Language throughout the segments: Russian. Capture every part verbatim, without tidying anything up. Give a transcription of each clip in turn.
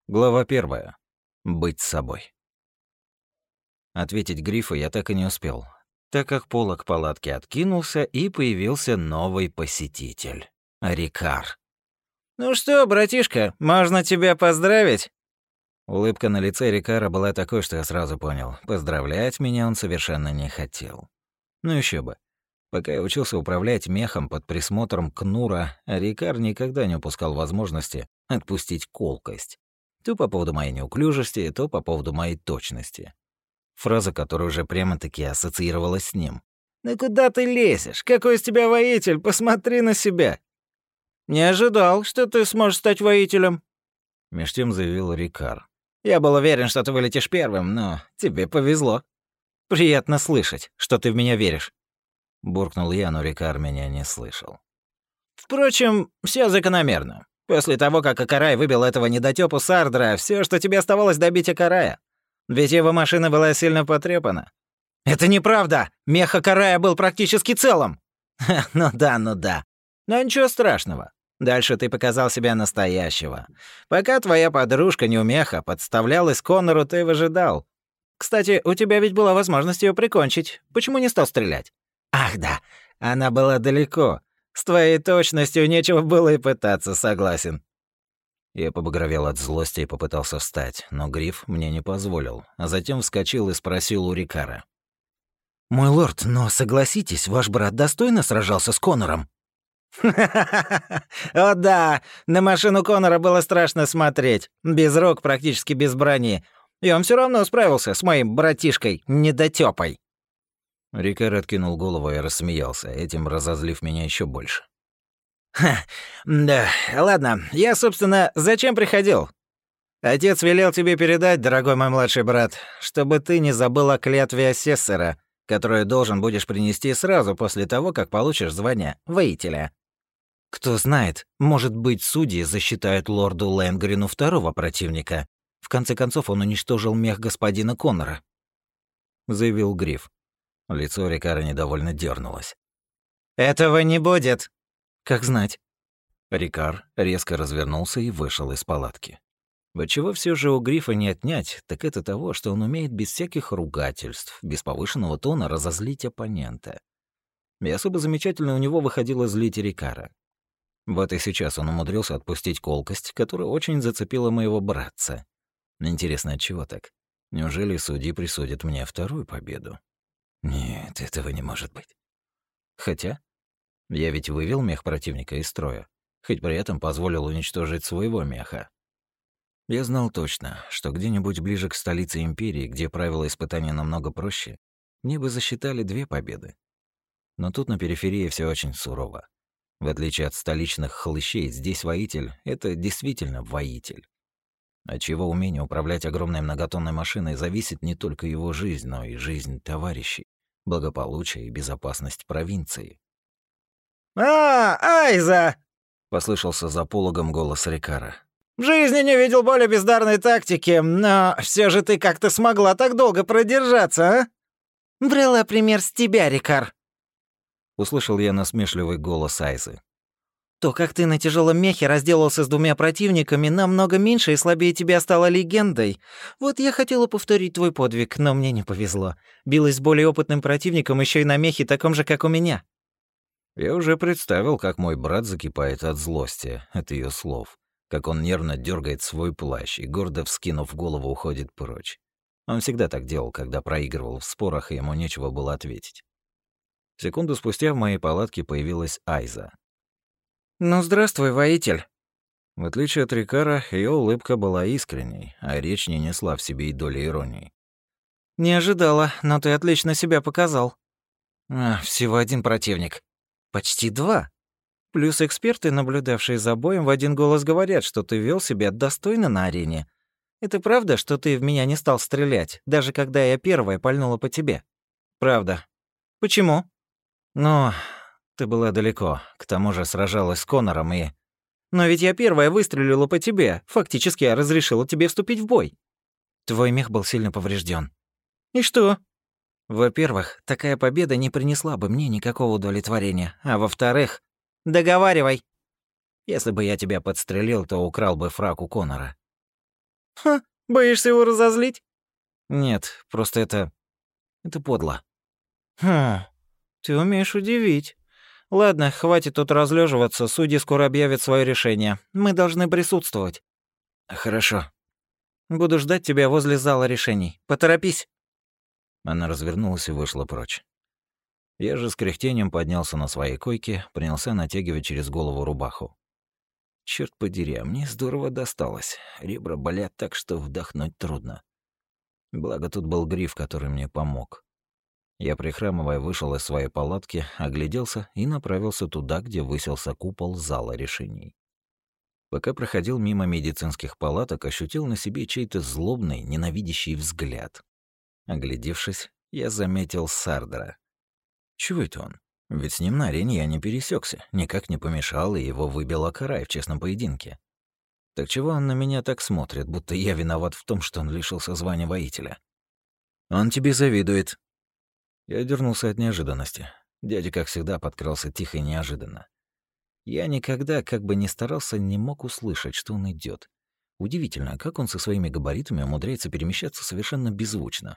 Глава первая. Быть собой. Ответить Грифу я так и не успел, так как полог палатки откинулся, и появился новый посетитель — Рикар. «Ну что, братишка, можно тебя поздравить?» Улыбка на лице Рикара была такой, что я сразу понял, поздравлять меня он совершенно не хотел. Ну еще бы. Пока я учился управлять мехом под присмотром Кнура, Рикар никогда не упускал возможности отпустить колкость. То по поводу моей неуклюжести, то по поводу моей точности. Фраза, которая уже прямо-таки ассоциировалась с ним. «Ну куда ты лезешь? Какой из тебя воитель? Посмотри на себя!» «Не ожидал, что ты сможешь стать воителем», — меж тем заявил Рикар. «Я был уверен, что ты вылетишь первым, но тебе повезло. Приятно слышать, что ты в меня веришь», — буркнул я, но Рикар меня не слышал. «Впрочем, все закономерно. После того, как Акарай выбил этого недотёпу Сардра, все, что тебе оставалось, добить Акарая. Ведь его машина была сильно потрепана». «Это неправда! Мех Акарая был практически целым!» «Ну да, ну да. Но ничего страшного. Дальше ты показал себя настоящего. Пока твоя подружка-неумеха подставлялась Коннору, ты выжидал. Кстати, у тебя ведь была возможность ее прикончить. Почему не стал стрелять?» «Ах да, она была далеко. С твоей точностью нечего было и пытаться, согласен». Я побагровел от злости и попытался встать, но Гриф мне не позволил, а затем вскочил и спросил у Рикара. «Мой лорд, но согласитесь, ваш брат достойно сражался с Коннором?» «О да, на машину Коннора было страшно смотреть. Без рук, практически без брони. И он все равно справился с моим братишкой, недотёпой». Рикар откинул голову и рассмеялся, этим разозлив меня еще больше. «Ха, да, ладно, я, собственно, зачем приходил? Отец велел тебе передать, дорогой мой младший брат, чтобы ты не забыл о клятве асессора, которую должен будешь принести сразу после того, как получишь звание воителя. Кто знает, может быть, судьи засчитают лорду Лэнгрину второго противника. В конце концов, он уничтожил мех господина Коннора», — заявил Гриф. Лицо Рикара недовольно дернулось. «Этого не будет. Как знать». Рикар резко развернулся и вышел из палатки. Вот чего все же у Грифа не отнять, так это того, что он умеет без всяких ругательств, без повышенного тона разозлить оппонента. И особо замечательно у него выходило злить Рикара. Вот и сейчас он умудрился отпустить колкость, которая очень зацепила моего братца. Интересно, отчего так? Неужели судьи присудят мне вторую победу? Нет, этого не может быть. Хотя, я ведь вывел мех противника из строя, хоть при этом позволил уничтожить своего меха. Я знал точно, что где-нибудь ближе к столице Империи, где правила испытания намного проще, мне бы засчитали две победы. Но тут на периферии все очень сурово. В отличие от столичных хлыщей, здесь воитель — это действительно воитель. От чего умение управлять огромной многотонной машиной зависит не только его жизнь, но и жизнь товарищей, благополучие и безопасность провинции. «А, Айза!» — послышался за пологом голос Рикара. «В жизни не видел более бездарной тактики, но все же ты как-то смогла так долго продержаться, а?» «Брала пример с тебя, Рикар», — услышал я насмешливый голос Айзы. «То, как ты на тяжелом мехе разделался с двумя противниками, намного меньше и слабее тебя стала легендой. Вот я хотела повторить твой подвиг, но мне не повезло. Билась с более опытным противником еще и на мехе таком же, как у меня». Я уже представил, как мой брат закипает от злости от ее слов, как он нервно дергает свой плащ и, гордо вскинув голову, уходит прочь. Он всегда так делал, когда проигрывал в спорах, и ему нечего было ответить. Секунду спустя в моей палатке появилась Айза. «Ну, здравствуй, воитель». В отличие от Рикара, ее улыбка была искренней, а речь не несла в себе и доли иронии. «Не ожидала, но ты отлично себя показал». А, «Всего один противник. Почти два. Плюс эксперты, наблюдавшие за боем, в один голос говорят, что ты вел себя достойно на арене. Это правда, что ты в меня не стал стрелять, даже когда я первая пальнула по тебе?» «Правда». «Почему?» «Ну, ты была далеко, к тому же сражалась с Коннором и...» «Но ведь я первая выстрелила по тебе, фактически я разрешила тебе вступить в бой». «Твой мех был сильно поврежден. «И что?» «Во-первых, такая победа не принесла бы мне никакого удовлетворения, а во-вторых...» «Договаривай!» «Если бы я тебя подстрелил, то украл бы фрак у Коннора». Ха, боишься его разозлить? Нет, просто это... это подло. Хм, ты умеешь удивить. Ладно, хватит тут разлеживаться, судьи скоро объявят свое решение. Мы должны присутствовать. Хорошо. Буду ждать тебя возле зала решений. Поторопись. Она развернулась и вышла прочь. Я же с кряхтением поднялся на своей койке, принялся натягивать через голову рубаху. Черт подери, а мне здорово досталось. Ребра болят так, что вдохнуть трудно. Благо тут был Гриф, который мне помог. Я, прихрамывая, вышел из своей палатки, огляделся и направился туда, где высился купол зала решений. Пока проходил мимо медицинских палаток, ощутил на себе чей-то злобный, ненавидящий взгляд. Оглядевшись, я заметил Сардера. Чего это он? Ведь с ним на арене я не пересекся, никак не помешал, и его выбил Акарай в честном поединке. Так чего он на меня так смотрит, будто я виноват в том, что он лишился звания воителя? Он тебе завидует. Я дернулся от неожиданности. Дядя, как всегда, подкрался тихо и неожиданно. Я никогда, как бы ни старался, не мог услышать, что он идет. Удивительно, как он со своими габаритами умудряется перемещаться совершенно беззвучно.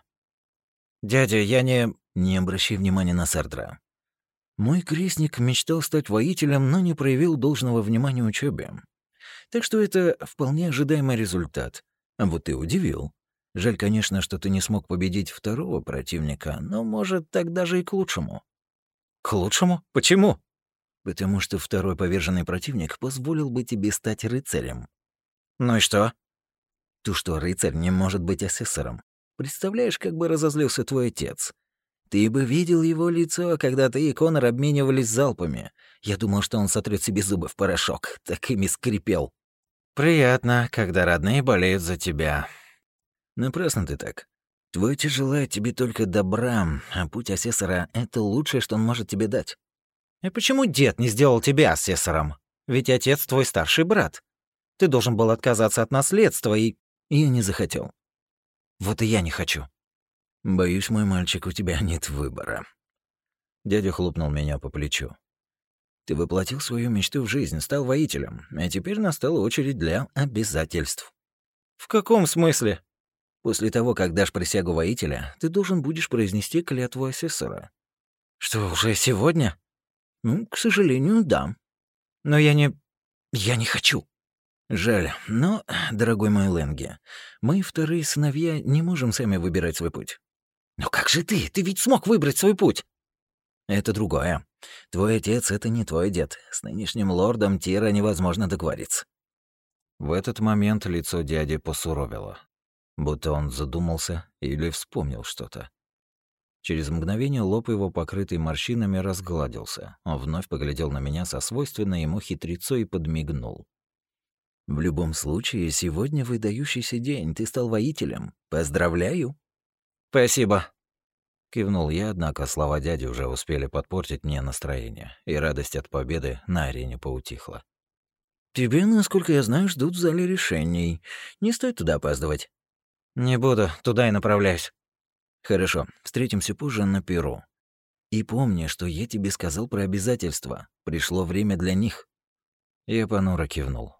«Дядя, я не...» «Не обращай внимания на Сардра. Мой крестник мечтал стать воителем, но не проявил должного внимания учебе. Так что это вполне ожидаемый результат. А вот ты удивил. Жаль, конечно, что ты не смог победить второго противника, но, может, так даже и к лучшему». «К лучшему? Почему?» «Потому что второй поверженный противник позволил бы тебе стать рыцарем». «Ну и что?» «То, что рыцарь не может быть асессором. Представляешь, как бы разозлился твой отец? Ты бы видел его лицо, когда ты и Конор обменивались залпами. Я думал, что он сотрет себе зубы в порошок, так ими скрипел». «Приятно, когда родные болеют за тебя». «Напрасно ты так. Твой отец желает тебе только добра, а путь асессора — это лучшее, что он может тебе дать». «И почему дед не сделал тебя асессором? Ведь отец твой старший брат. Ты должен был отказаться от наследства и...» «Я не захотел». «Вот и я не хочу». «Боюсь, мой мальчик, у тебя нет выбора». Дядя хлопнул меня по плечу. «Ты воплотил свою мечту в жизнь, стал воителем, а теперь настала очередь для обязательств». «В каком смысле?» «После того, как дашь присягу воителя, ты должен будешь произнести клятву асессора». «Что, уже сегодня?» «Ну, к сожалению, да». «Но я не... я не хочу». «Жаль, но, дорогой мой Лэнги, мы, вторые сыновья, не можем сами выбирать свой путь». «Но как же ты? Ты ведь смог выбрать свой путь!» «Это другое. Твой отец — это не твой дед. С нынешним лордом Тира невозможно договориться». В этот момент лицо дяди посуровило, будто он задумался или вспомнил что-то. Через мгновение лоб его, покрытый морщинами, разгладился. Он вновь поглядел на меня со свойственной ему хитрецой и подмигнул. «В любом случае, сегодня выдающийся день. Ты стал воителем. Поздравляю!» «Спасибо», — кивнул я, однако слова дяди уже успели подпортить мне настроение, и радость от победы на арене поутихла. «Тебе, насколько я знаю, ждут в зале решений. Не стоит туда опаздывать». «Не буду, туда и направляюсь». «Хорошо, встретимся позже на перу. И помни, что я тебе сказал про обязательства. Пришло время для них». Я понуро кивнул.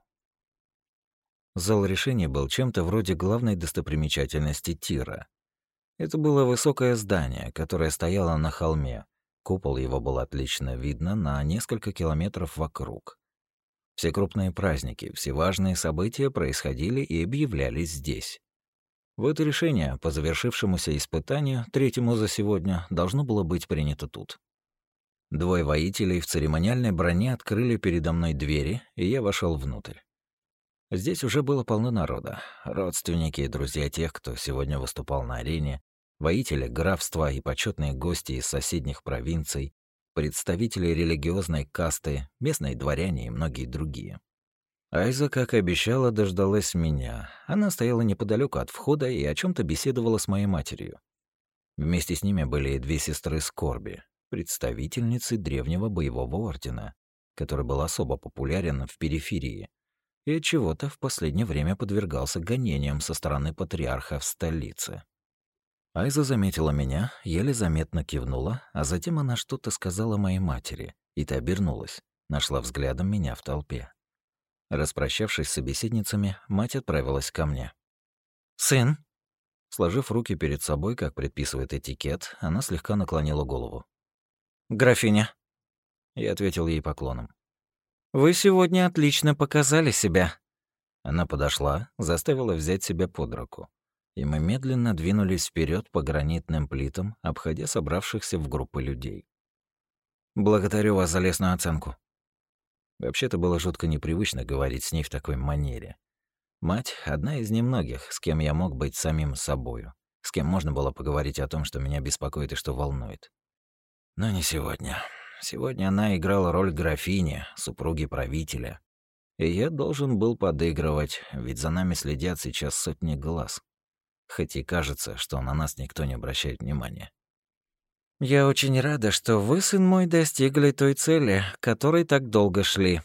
Зал решений был чем-то вроде главной достопримечательности Тира. Это было высокое здание, которое стояло на холме. Купол его был отлично видно на несколько километров вокруг. Все крупные праздники, все важные события происходили и объявлялись здесь. Вот и решение по завершившемуся испытанию, третьему за сегодня, должно было быть принято тут. Двое воителей в церемониальной броне открыли передо мной двери, и я вошел внутрь. Здесь уже было полно народа. Родственники и друзья тех, кто сегодня выступал на арене, воители графства и почетные гости из соседних провинций, представители религиозной касты, местные дворяне и многие другие. Айза, как и обещала, дождалась меня. Она стояла неподалеку от входа и о чем то беседовала с моей матерью. Вместе с ними были и две сестры Скорби, представительницы древнего боевого ордена, который был особо популярен в периферии и отчего-то в последнее время подвергался гонениям со стороны патриарха в столице. Айза заметила меня, еле заметно кивнула, а затем она что-то сказала моей матери, и та обернулась, нашла взглядом меня в толпе. Распрощавшись с собеседницами, мать отправилась ко мне. «Сын?» Сложив руки перед собой, как предписывает этикет, она слегка наклонила голову. «Графиня?» Я ответил ей поклоном. «Вы сегодня отлично показали себя». Она подошла, заставила взять себя под руку, и мы медленно двинулись вперед по гранитным плитам, обходя собравшихся в группы людей. «Благодарю вас за лестную оценку». Вообще-то было жутко непривычно говорить с ней в такой манере. Мать — одна из немногих, с кем я мог быть самим собою, с кем можно было поговорить о том, что меня беспокоит и что волнует. Но не сегодня. Сегодня она играла роль графини, супруги правителя. И я должен был подыгрывать, ведь за нами следят сейчас сотни глаз. Хоть и кажется, что на нас никто не обращает внимания. «Я очень рада, что вы, сын мой, достигли той цели, к которой так долго шли»,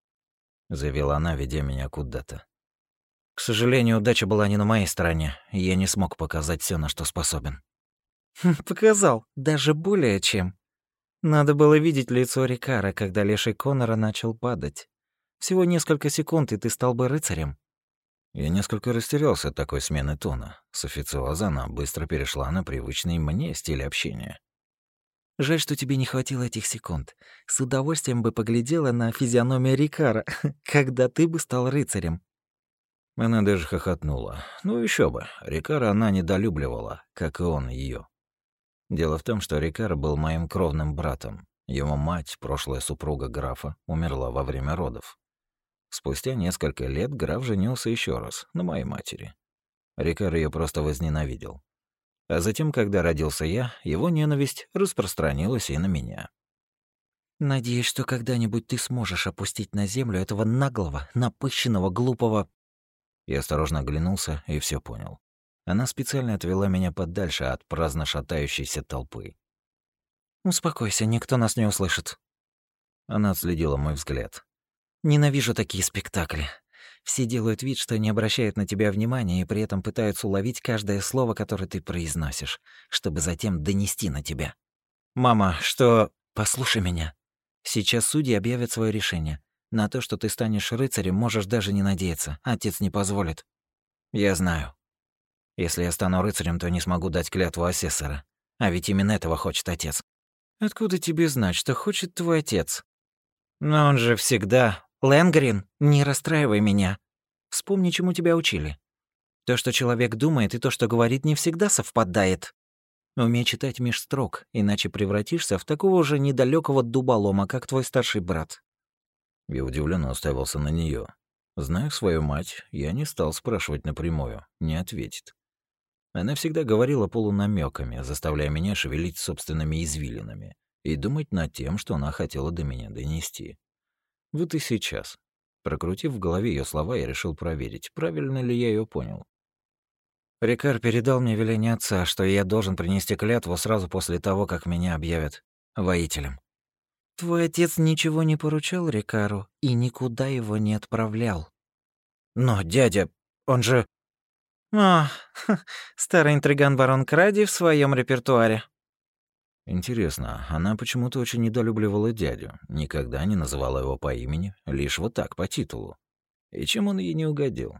— заявила она, ведя меня куда-то. «К сожалению, удача была не на моей стороне, и я не смог показать все, на что способен». «Показал, даже более чем. Надо было видеть лицо Рикара, когда леший Конора начал падать. Всего несколько секунд, и ты стал бы рыцарем». Я несколько растерялся от такой смены тона. С официоза она быстро перешла на привычный мне стиль общения. «Жаль, что тебе не хватило этих секунд. С удовольствием бы поглядела на физиономию Рикара, когда ты бы стал рыцарем». Она даже хохотнула. Ну еще бы, Рикара она недолюбливала, как и он ее. Дело в том, что Рикар был моим кровным братом. Его мать, прошлая супруга графа, умерла во время родов. Спустя несколько лет граф женился еще раз на моей матери. Рикар ее просто возненавидел. А затем, когда родился я, его ненависть распространилась и на меня. «Надеюсь, что когда-нибудь ты сможешь опустить на землю этого наглого, напыщенного, глупого...» Я осторожно оглянулся и все понял. Она специально отвела меня подальше от праздно шатающейся толпы. «Успокойся, никто нас не услышит». Она отследила мой взгляд. «Ненавижу такие спектакли. Все делают вид, что не обращают на тебя внимания и при этом пытаются уловить каждое слово, которое ты произносишь, чтобы затем донести на тебя. Мама, что... Послушай меня. Сейчас судьи объявят свое решение. На то, что ты станешь рыцарем, можешь даже не надеяться. Отец не позволит». «Я знаю. Если я стану рыцарем, то не смогу дать клятву асессора. А ведь именно этого хочет отец». «Откуда тебе знать, что хочет твой отец?» «Но он же всегда... Лэнгрин, не расстраивай меня. Вспомни, чему тебя учили. То, что человек думает, и то, что говорит, не всегда совпадает. Умей читать меж строк, иначе превратишься в такого же недалекого дуболома, как твой старший брат». Я удивленно уставился на нее. Зная свою мать, я не стал спрашивать напрямую, не ответит. Она всегда говорила полунамеками, заставляя меня шевелить собственными извилинами и думать над тем, что она хотела до меня донести. Вот и сейчас. Прокрутив в голове ее слова, я решил проверить, правильно ли я ее понял. Рикар передал мне веление отца, что я должен принести клятву сразу после того, как меня объявят воителем. Твой отец ничего не поручал Рикару и никуда его не отправлял. Но, дядя, он же... А, старый интриган барон Кради в своем репертуаре. Интересно, она почему-то очень недолюбливала дядю, никогда не называла его по имени, лишь вот так, по титулу. И чем он ей не угодил?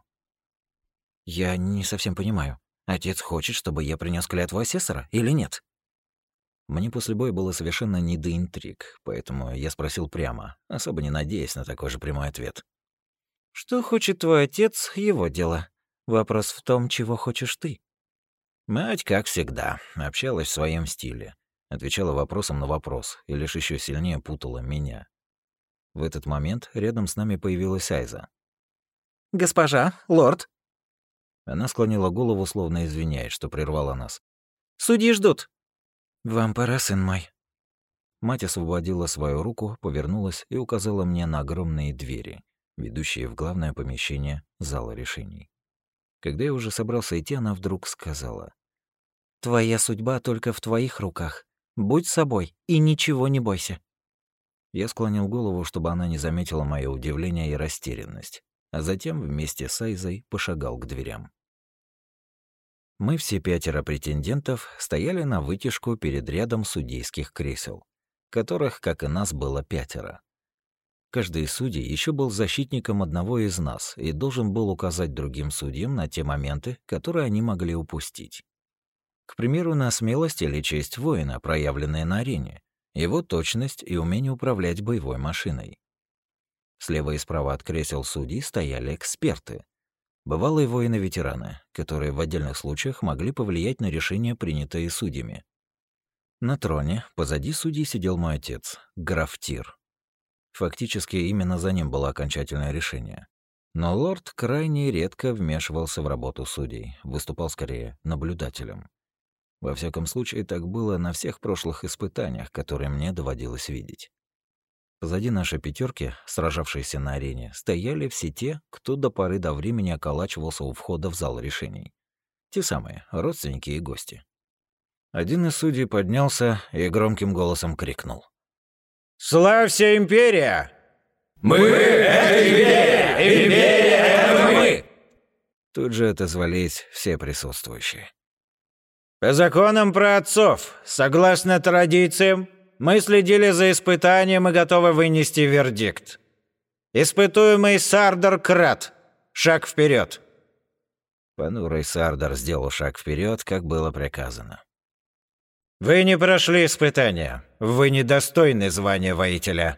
Я не совсем понимаю. Отец хочет, чтобы я принес клятву асессора или нет? Мне после боя было совершенно не до интриг, поэтому я спросил прямо, особо не надеясь на такой же прямой ответ. Что хочет твой отец — его дело. Вопрос в том, чего хочешь ты. Мать, как всегда, общалась в своем стиле, отвечала вопросом на вопрос и лишь еще сильнее путала меня. В этот момент рядом с нами появилась Айза. «Госпожа, лорд». Она склонила голову, словно извиняясь, что прервала нас. «Судьи ждут». «Вам пора, сын мой». Мать освободила свою руку, повернулась и указала мне на огромные двери, ведущие в главное помещение зала решений. Когда я уже собрался идти, она вдруг сказала: «Твоя судьба только в твоих руках. Будь собой и ничего не бойся». Я склонил голову, чтобы она не заметила мое удивление и растерянность, а затем вместе с Айзой пошагал к дверям. Мы все пятеро претендентов стояли на вытяжку перед рядом судейских кресел, которых, как и нас, было пятеро. Каждый из судей еще был защитником одного из нас и должен был указать другим судьям на те моменты, которые они могли упустить. К примеру, на смелость или честь воина, проявленные на арене, его точность и умение управлять боевой машиной. Слева и справа от кресел судей стояли эксперты. Бывалые воины-ветераны, которые в отдельных случаях могли повлиять на решения, принятые судьями. На троне позади судей сидел мой отец, граф Тир. Фактически именно за ним было окончательное решение. Но лорд крайне редко вмешивался в работу судей, выступал скорее наблюдателем. Во всяком случае, так было на всех прошлых испытаниях, которые мне доводилось видеть. Позади нашей пятерки, сражавшиеся на арене, стояли все те, кто до поры до времени околачивался у входа в зал решений. Те самые, родственники и гости. Один из судей поднялся и громким голосом крикнул: «Славься, империя! Мы — это империя! Империя — это мы!» Тут же отозвались все присутствующие. По законам праотцов, согласно традициям, мы следили за испытанием и готовы вынести вердикт. Испытуемый Сардар Крат. Шаг вперед. Понурый Сардар сделал шаг вперед, как было приказано. Вы не прошли испытания. Вы недостойны звания воителя.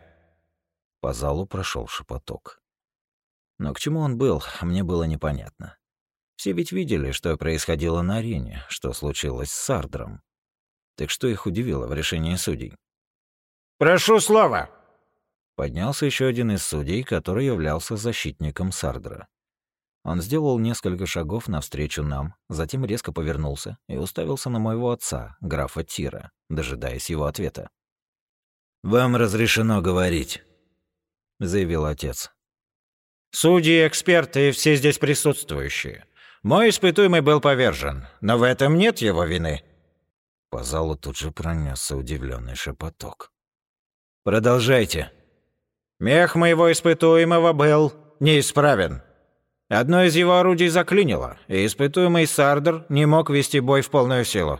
По залу прошел шепоток. Но к чему он был, мне было непонятно. Все ведь видели, что происходило на арене, что случилось с Сардром. Так что их удивило в решении судей? «Прошу слова!» Поднялся еще один из судей, который являлся защитником Сардра. Он сделал несколько шагов навстречу нам, затем резко повернулся и уставился на моего отца, графа Тира, дожидаясь его ответа. «Вам разрешено говорить», — заявил отец. «Судьи, эксперты и все здесь присутствующие. Мой испытуемый был повержен, но в этом нет его вины». По залу тут же пронесся удивленный шепоток. «Продолжайте». «Мех моего испытуемого был неисправен. Одно из его орудий заклинило, и испытуемый Сардр не мог вести бой в полную силу».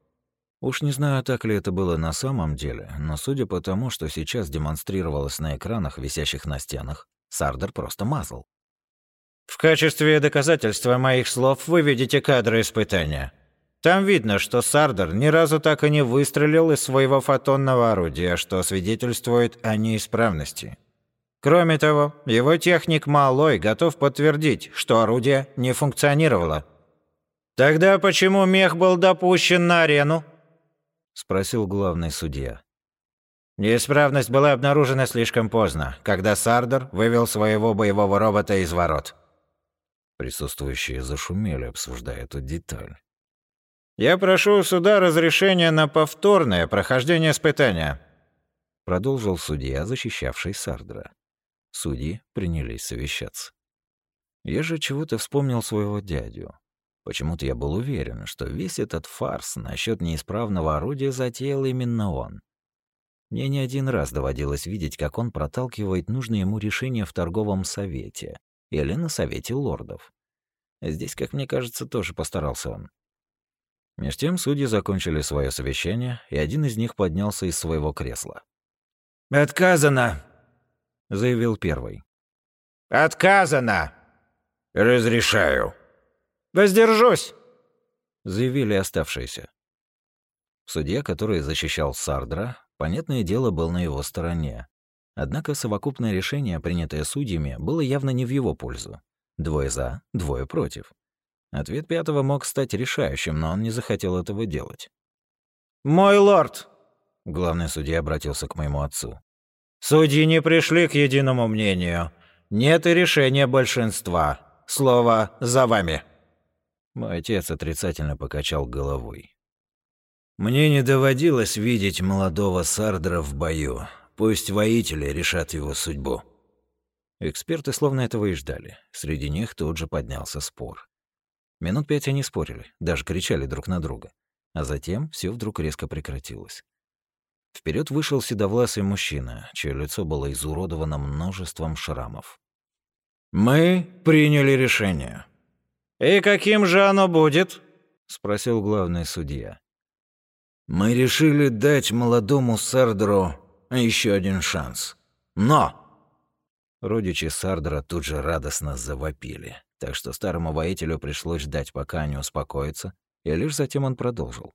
Уж не знаю, так ли это было на самом деле, но судя по тому, что сейчас демонстрировалось на экранах, висящих на стенах, Сардр просто мазал. «В качестве доказательства моих слов вы видите кадры испытания. Там видно, что Сардр ни разу так и не выстрелил из своего фотонного орудия, что свидетельствует о неисправности. Кроме того, его техник Малой готов подтвердить, что орудие не функционировало». «Тогда почему мех был допущен на арену?» — спросил главный судья. «Неисправность была обнаружена слишком поздно, когда Сардр вывел своего боевого робота из ворот». Присутствующие зашумели, обсуждая эту деталь. «Я прошу у суда разрешения на повторное прохождение испытания», — продолжил судья, защищавший Сардра. Судьи принялись совещаться. Я же чего-то вспомнил своего дядю. Почему-то я был уверен, что весь этот фарс насчет неисправного орудия затеял именно он. Мне не один раз доводилось видеть, как он проталкивает нужные ему решения в торговом совете или на совете лордов. Здесь, как мне кажется, тоже постарался он. Меж тем судьи закончили свое совещание, и один из них поднялся из своего кресла. «Отказано», — заявил первый. «Отказано!» «Разрешаю». «Воздержусь!» — заявили оставшиеся. Судья, который защищал Сардра, понятное дело, был на его стороне. Однако совокупное решение, принятое судьями, было явно не в его пользу. Двое за, двое против. Ответ пятого мог стать решающим, но он не захотел этого делать. «Мой лорд!» — главный судья обратился к моему отцу. «Судьи не пришли к единому мнению. Нет и решения большинства. Слово за вами». Мой отец отрицательно покачал головой. «Мне не доводилось видеть молодого Сардра в бою. Пусть воители решат его судьбу». Эксперты словно этого и ждали. Среди них тут же поднялся спор. Минут пять они спорили, даже кричали друг на друга. А затем все вдруг резко прекратилось. Вперед вышел седовласый мужчина, чье лицо было изуродовано множеством шрамов. «Мы приняли решение». «И каким же оно будет?» — спросил главный судья. «Мы решили дать молодому Сардру еще один шанс. Но Родичи Сардра тут же радостно завопили, так что старому воителю пришлось ждать, пока они успокоятся, и лишь затем он продолжил.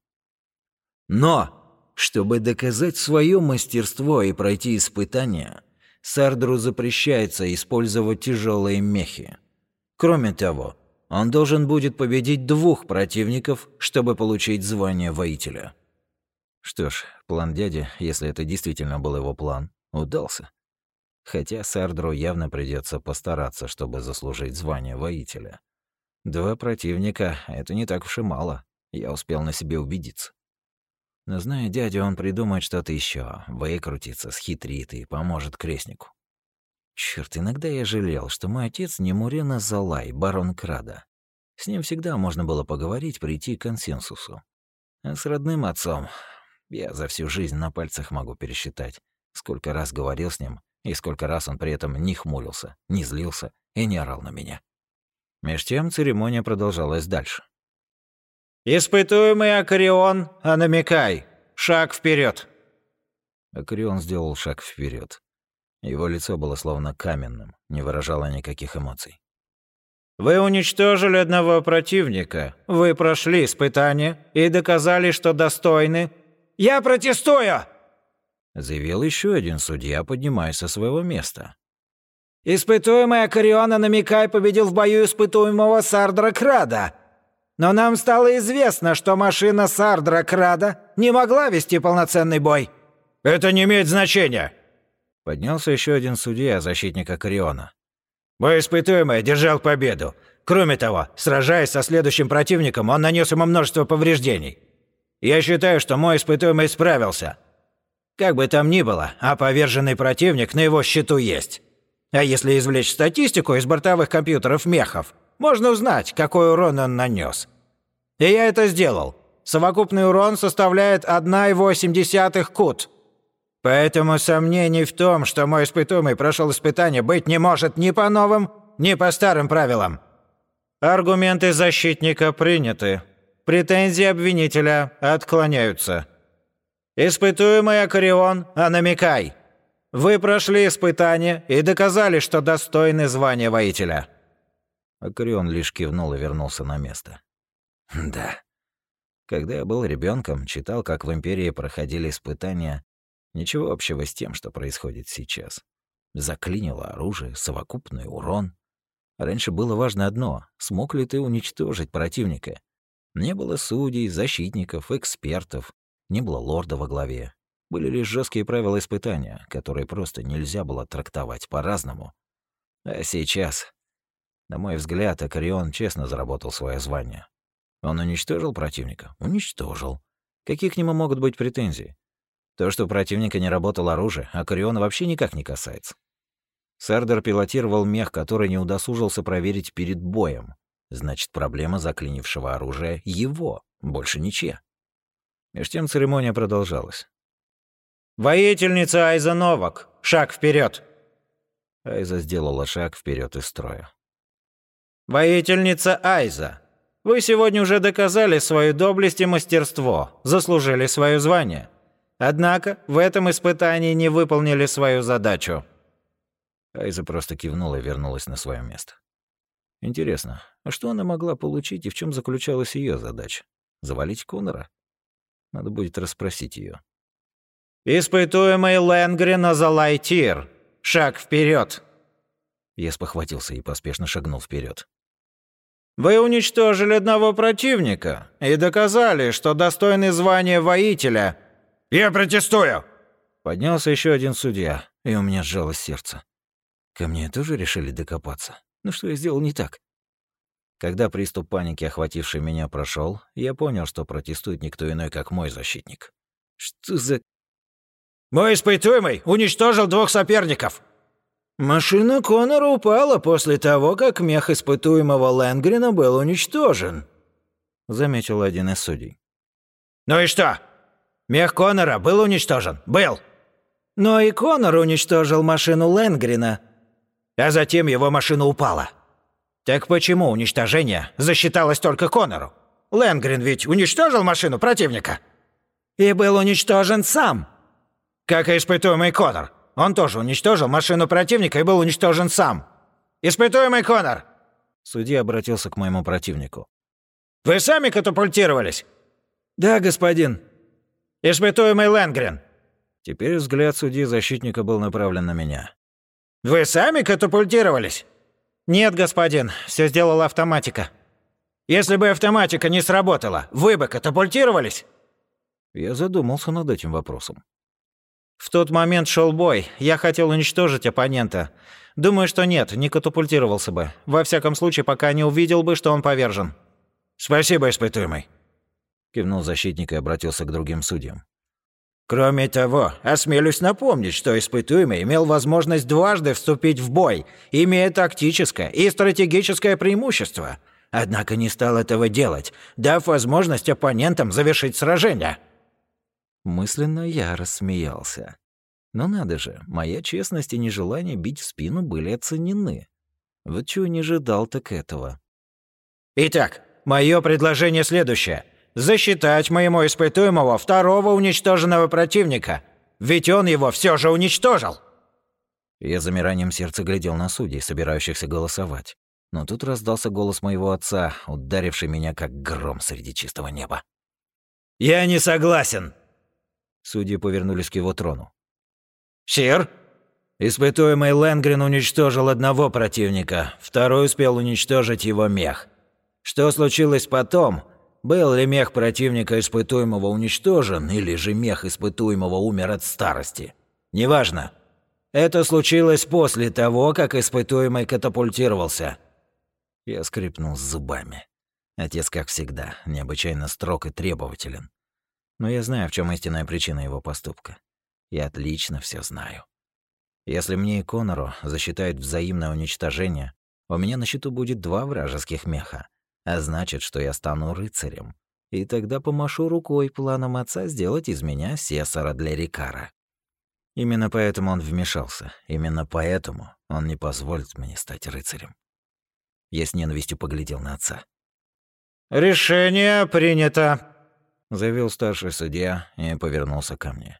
Но, чтобы доказать свое мастерство и пройти испытания, Сардру запрещается использовать тяжелые мехи. Кроме того, он должен будет победить двух противников, чтобы получить звание воителя. Что ж, план дяди, если это действительно был его план, удался. Хотя Сардру явно придется постараться, чтобы заслужить звание воителя. Два противника — это не так уж и мало, я успел на себе убедиться. Но зная дядю, он придумает что-то еще, выкрутится, схитрит и поможет крестнику. Черт, иногда я жалел, что мой отец не Мурена Залай, барон Крада. С ним всегда можно было поговорить, прийти к консенсусу. А с родным отцом я за всю жизнь на пальцах могу пересчитать, сколько раз говорил с ним, и сколько раз он при этом не хмурился, не злился и не орал на меня. Меж тем церемония продолжалась дальше. «Испытуемый Акарион, а намекай! Шаг вперед! Акарион сделал шаг вперед. Его лицо было словно каменным, не выражало никаких эмоций. «Вы уничтожили одного противника, вы прошли испытание и доказали, что достойны...» «Я протестую!» — заявил еще один судья, поднимаясь со своего места. «Испытуемый Акарион, а намекай победил в бою испытуемого Сардра Крада. Но нам стало известно, что машина Сардра Крада не могла вести полноценный бой». «Это не имеет значения!» Поднялся еще один судья, защитник Акариона. «Мой испытуемый одержал победу. Кроме того, сражаясь со следующим противником, он нанес ему множество повреждений. Я считаю, что мой испытуемый справился. Как бы там ни было, а поверженный противник на его счету есть. А если извлечь статистику из бортовых компьютеров мехов, можно узнать, какой урон он нанес. И я это сделал. Совокупный урон составляет одна целая восемь десятых кут. Поэтому сомнений в том, что мой испытуемый прошел испытание, быть не может ни по новым, ни по старым правилам». Аргументы защитника приняты. Претензии обвинителя отклоняются. Испытуемый Акарион, а намекай. Вы прошли испытание и доказали, что достойны звания воителя. Акарион лишь кивнул и вернулся на место. Да. Когда я был ребенком, читал, как в Империи проходили испытания. Ничего общего с тем, что происходит сейчас. Заклинило оружие, совокупный урон. Раньше было важно одно — смог ли ты уничтожить противника. Не было судей, защитников, экспертов, не было лорда во главе. Были лишь жесткие правила испытания, которые просто нельзя было трактовать по-разному. А сейчас, на мой взгляд, Акарион честно заработал свое звание. Он уничтожил противника? Уничтожил. Какие к нему могут быть претензии? То, что у противника не работало оружие, Акариона вообще никак не касается. Сардер пилотировал мех, который не удосужился проверить перед боем. Значит, проблема заклинившего оружия — его, больше ничья. Меж тем церемония продолжалась. «Воительница Айза Новак, шаг вперед! Айза сделала шаг вперед из строя. «Воительница Айза, вы сегодня уже доказали свою доблесть и мастерство, заслужили свое звание. Однако в этом испытании не выполнили свою задачу». Айза просто кивнула и вернулась на свое место. Интересно, а что она могла получить и в чем заключалась ее задача? Завалить Конора? Надо будет расспросить ее. «Испытуемый Ленгрен Азалай Тир, шаг вперед! Я спохватился и поспешно шагнул вперед. «Вы уничтожили одного противника и доказали, что достойны звания воителя». «Я протестую!» Поднялся еще один судья, и у меня сжалось сердце. Ко мне тоже решили докопаться. Ну что я сделал не так? Когда приступ паники, охвативший меня, прошел, я понял, что протестует никто иной, как мой защитник. Что за... «Мой испытуемый уничтожил двух соперников!» «Машина Конора упала после того, как мех испытуемого Ленгрена был уничтожен», — заметил один из судей. «Ну и что? Мех Конора был уничтожен? Был!» «Но и Конор уничтожил машину Ленгрена». «А затем его машина упала. Так почему уничтожение засчиталось только Конору? Ленгрен ведь уничтожил машину противника?» «И был уничтожен сам». «Как и испытуемый Конор. Он тоже уничтожил машину противника и был уничтожен сам. Испытуемый Коннор!» Судья обратился к моему противнику. «Вы сами катапультировались?» «Да, господин». «Испытуемый Лэнгрен!» Теперь взгляд судьи защитника был направлен на меня. «Вы сами катапультировались?» «Нет, господин, все сделала автоматика». «Если бы автоматика не сработала, вы бы катапультировались?» Я задумался над этим вопросом. В тот момент шел бой. Я хотел уничтожить оппонента. Думаю, что нет, не катапультировался бы. Во всяком случае, пока не увидел бы, что он повержен. «Спасибо, испытуемый», — кивнул защитник и обратился к другим судьям. «Кроме того, осмелюсь напомнить, что испытуемый имел возможность дважды вступить в бой, имея тактическое и стратегическое преимущество. Однако не стал этого делать, дав возможность оппонентам завершить сражение». Мысленно я рассмеялся. Но надо же, моя честность и нежелание бить в спину были оценены. Вот чего не ожидал, так этого. «Итак, мое предложение следующее. Засчитать моему испытуемого второго уничтоженного противника, ведь он его все же уничтожил». Я замиранием сердца глядел на судей, собирающихся голосовать. Но тут раздался голос моего отца, ударивший меня как гром среди чистого неба. «Я не согласен!» Судьи повернулись к его трону. «Сир?» «Испытуемый Лэнгрен уничтожил одного противника, второй успел уничтожить его мех. Что случилось потом? Был ли мех противника испытуемого уничтожен, или же мех испытуемого умер от старости? Неважно. Это случилось после того, как испытуемый катапультировался». Я скрипнул зубами. Отец, как всегда, необычайно строг и требователен. Но я знаю, в чем истинная причина его поступка. Я отлично все знаю. Если мне и Коннору засчитают взаимное уничтожение, у меня на счету будет два вражеских меха, а значит, что я стану рыцарем. И тогда помашу рукой планом отца сделать из меня сесара для Рикара. Именно поэтому он вмешался. Именно поэтому он не позволит мне стать рыцарем. Я с ненавистью поглядел на отца. «Решение принято», — заявил старший судья и повернулся ко мне.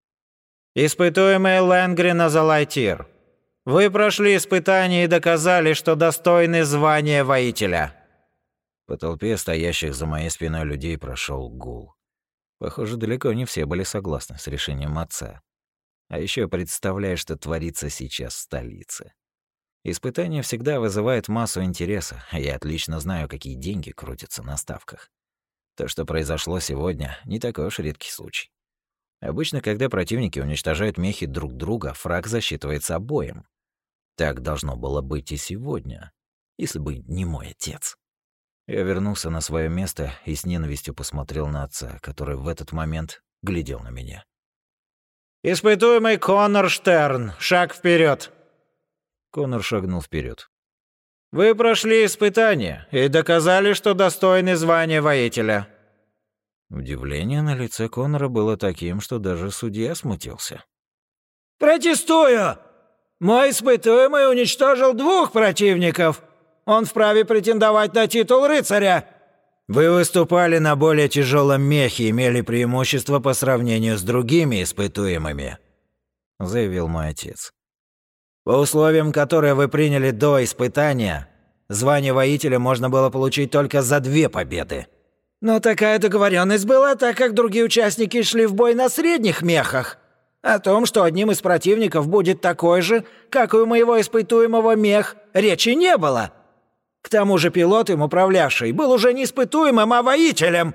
«Испытуемый Лэнгрен Азалайтир, вы прошли испытание и доказали, что достойны звания воителя». По толпе стоящих за моей спиной людей прошел гул. Похоже, далеко не все были согласны с решением отца. А еще представляю, что творится сейчас в столице. Испытание всегда вызывает массу интереса, а я отлично знаю, какие деньги крутятся на ставках. То, что произошло сегодня, не такой уж редкий случай. Обычно, когда противники уничтожают мехи друг друга, фраг засчитывается обоим. Так должно было быть и сегодня, если бы не мой отец. Я вернулся на свое место и с ненавистью посмотрел на отца, который в этот момент глядел на меня. «Испытуемый Коннор Штерн, шаг вперед. Коннор шагнул вперед. «Вы прошли испытание и доказали, что достойны звания воителя». Удивление на лице Коннора было таким, что даже судья смутился. «Протестую! Мой испытуемый уничтожил двух противников. Он вправе претендовать на титул рыцаря». «Вы выступали на более тяжелом мехе и имели преимущество по сравнению с другими испытуемыми», — заявил мой отец. «По условиям, которые вы приняли до испытания, звание воителя можно было получить только за две победы». «Но такая договоренность была, так как другие участники шли в бой на средних мехах. О том, что одним из противников будет такой же, как и у моего испытуемого мех, речи не было. К тому же пилот, им управлявший, был уже не испытуемым, а воителем».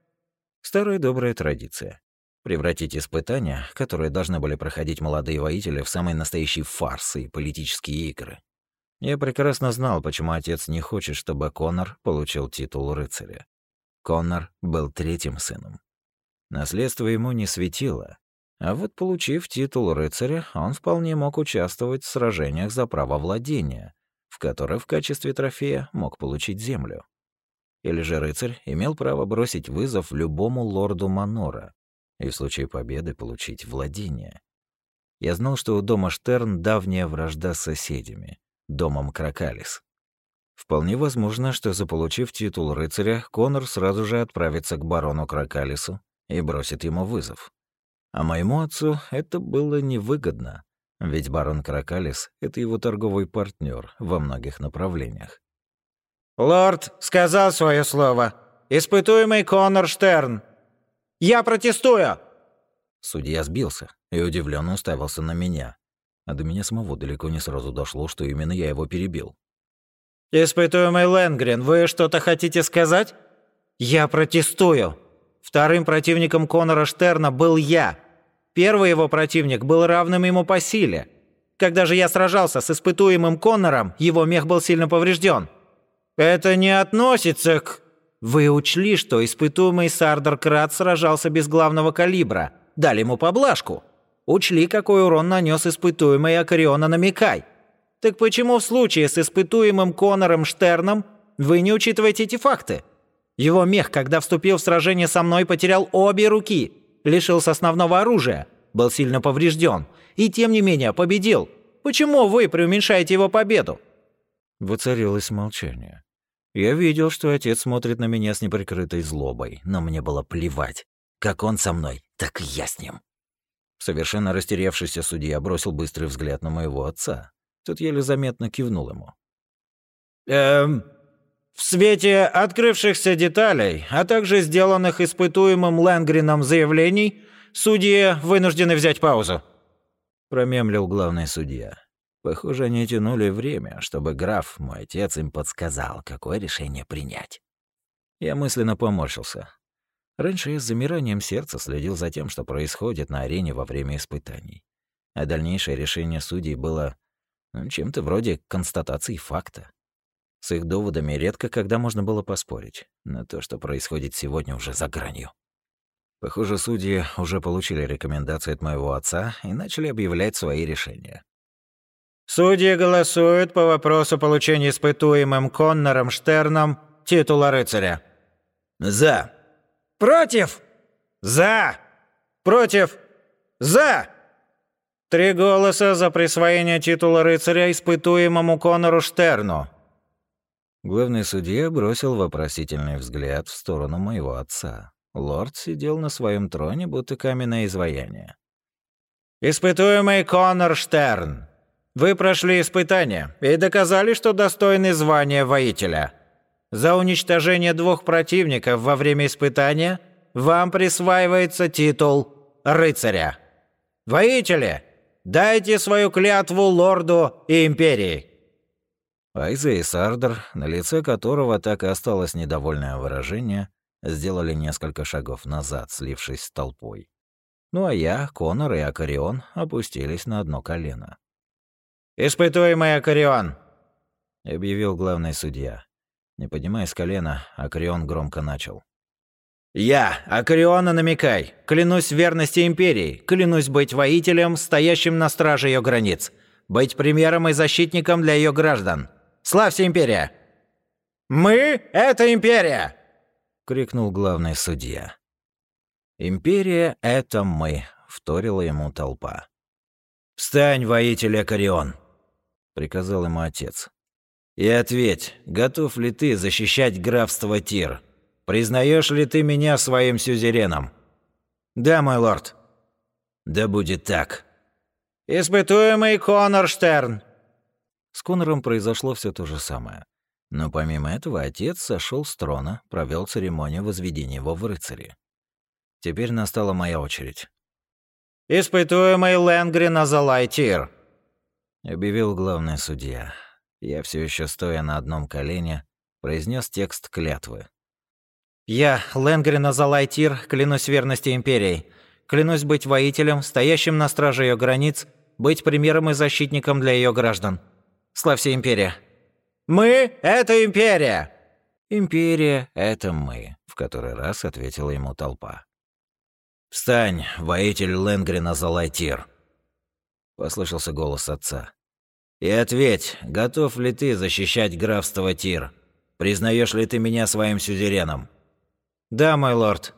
Старая добрая традиция. Превратить испытания, которые должны были проходить молодые воители, в самые настоящие фарсы и политические игры. Я прекрасно знал, почему отец не хочет, чтобы Коннор получил титул рыцаря. Коннор был третьим сыном. Наследство ему не светило, а вот получив титул рыцаря, он вполне мог участвовать в сражениях за право владения, в которых в качестве трофея мог получить землю. Или же рыцарь имел право бросить вызов любому лорду Манора и в случае победы получить владение. Я знал, что у дома Штерн давняя вражда с соседями, домом Кракалис. Вполне возможно, что заполучив титул рыцаря, Коннор сразу же отправится к барону Кракалису и бросит ему вызов. А моему отцу это было невыгодно, Ведь барон Кракалис — это его торговый партнер во многих направлениях. «Лорд сказал свое слово. Испытуемый Конор Штерн. Я протестую!» Судья сбился и удивленно уставился на меня. А до меня самого далеко не сразу дошло, что именно я его перебил. «Испытуемый Ленгрен, вы что-то хотите сказать?» «Я протестую. Вторым противником Конора Штерна был я. Первый его противник был равным ему по силе. Когда же я сражался с испытуемым Конором, его мех был сильно поврежден. Это не относится к...» «Вы учли, что испытуемый Сардор Крат сражался без главного калибра. Дали ему поблажку. Учли, какой урон нанес испытуемый Акариона Намикай. Так почему в случае с испытуемым Конором Штерном вы не учитываете эти факты? Его мех, когда вступил в сражение со мной, потерял обе руки, лишился основного оружия, был сильно поврежден и, тем не менее, победил. Почему вы преуменьшаете его победу?» Воцарилось молчание. Я видел, что отец смотрит на меня с неприкрытой злобой, но мне было плевать. Как он со мной, так и я с ним. Совершенно растерявшийся судья бросил быстрый взгляд на моего отца. Тот еле заметно кивнул ему. «Эм... В свете открывшихся деталей, а также сделанных испытуемым Ленгреном заявлений, судьи вынуждены взять паузу», — промемлил главный судья. Похоже, они тянули время, чтобы граф, мой отец, им подсказал, какое решение принять. Я мысленно поморщился. Раньше я с замиранием сердца следил за тем, что происходит на арене во время испытаний. А дальнейшее решение судей было ну, чем-то вроде констатации факта. С их доводами редко когда можно было поспорить, но то, что происходит сегодня, уже за гранью. Похоже, судьи уже получили рекомендации от моего отца и начали объявлять свои решения. «Судьи голосуют по вопросу получения испытуемым Коннором Штерном титула рыцаря». «За». «Против». «За». «Против». «За». Три голоса за присвоение титула рыцаря испытуемому Конору Штерну. Главный судья бросил вопросительный взгляд в сторону моего отца. Лорд сидел на своем троне, будто каменное изваяние. «Испытуемый Конор Штерн, вы прошли испытание и доказали, что достойны звания воителя. За уничтожение двух противников во время испытания вам присваивается титул рыцаря. Воители, дайте свою клятву лорду и империи». Айза и Сардор, на лице которого так и осталось недовольное выражение, сделали несколько шагов назад, слившись с толпой. Ну а я, Конор и Акарион опустились на одно колено. «Испытуемый Акарион», — объявил главный судья. Не поднимаясь с колена, Акарион громко начал. «Я, Акариона Намикай, клянусь в верности империи, клянусь быть воителем, стоящим на страже ее границ, быть примером и защитником для ее граждан. Славься, империя!» «Мы — это империя!» — крикнул главный судья. «Империя — это мы», — вторила ему толпа. «Встань, воитель Акарион», — приказал ему отец. «И ответь, готов ли ты защищать графство Тир? Признаешь ли ты меня своим сюзереном?» «Да, мой лорд». «Да будет так». «Испытуемый Конор Штерн». С Конором произошло все то же самое. Но помимо этого отец сошел с трона, провел церемонию возведения его в рыцари. Теперь настала моя очередь. «Испытуемый Ленгрен Азалай Тир», — объявил главный судья. Я все еще стоя на одном колене, произнес текст клятвы. «Я, Ленгрен Азалай Тир, клянусь верности империи. Клянусь быть воителем, стоящим на страже ее границ, быть примером и защитником для ее граждан. Славься, империя!» «Мы — это империя!» «Империя — это мы», — в который раз ответила ему толпа. «Встань, воитель Ленгрен Азалай Тир», — послышался голос отца. «И ответь, готов ли ты защищать графство Тир? Признаешь ли ты меня своим сюзереном?» «Да, мой лорд».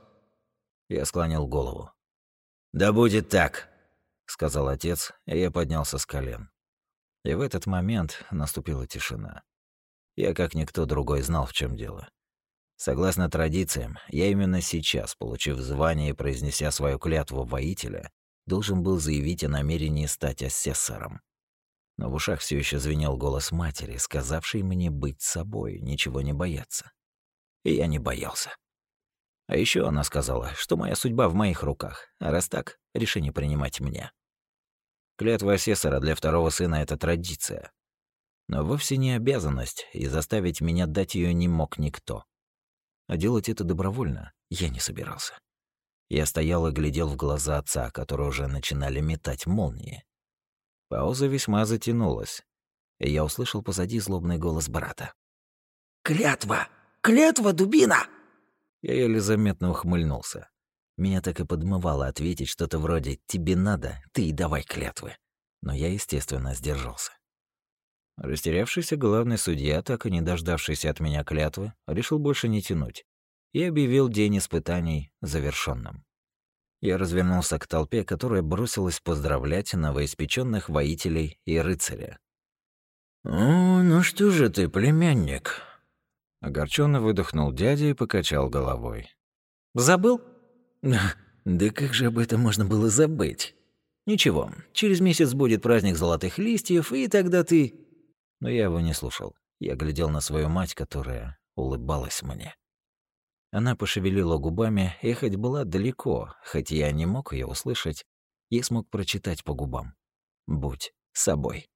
Я склонил голову. «Да будет так», — сказал отец, и я поднялся с колен. И в этот момент наступила тишина. Я, как никто другой, знал, в чем дело. Согласно традициям, я именно сейчас, получив звание и произнеся свою клятву воителя, должен был заявить о намерении стать асессором. Но в ушах все еще звенел голос матери, сказавшей мне быть собой, ничего не бояться. И я не боялся. А еще она сказала, что моя судьба в моих руках, а раз так, решение принимать мне. Клятва асессора для второго сына — это традиция. Но вовсе не обязанность, и заставить меня дать ее не мог никто. А делать это добровольно я не собирался. Я стоял и глядел в глаза отца, которые уже начинали метать молнии. Пауза весьма затянулась, и я услышал позади злобный голос брата. «Клятва! Клятва, дубина!» Я еле заметно ухмыльнулся. Меня так и подмывало ответить что-то вроде «тебе надо, ты и давай клятвы». Но я, естественно, сдержался. Растерявшийся главный судья, так и не дождавшийся от меня клятвы, решил больше не тянуть и объявил день испытаний завершенным. Я развернулся к толпе, которая бросилась поздравлять новоиспеченных воителей и рыцаря. «О, ну что же ты, племянник?» Огорченно выдохнул дядя и покачал головой. «Забыл?» «Да как же об этом можно было забыть? Ничего, через месяц будет праздник золотых листьев, и тогда ты...» Но я его не слушал. Я глядел на свою мать, которая улыбалась мне. Она пошевелила губами, и хоть была далеко, хоть я не мог ее услышать, я смог прочитать по губам. «Будь собой».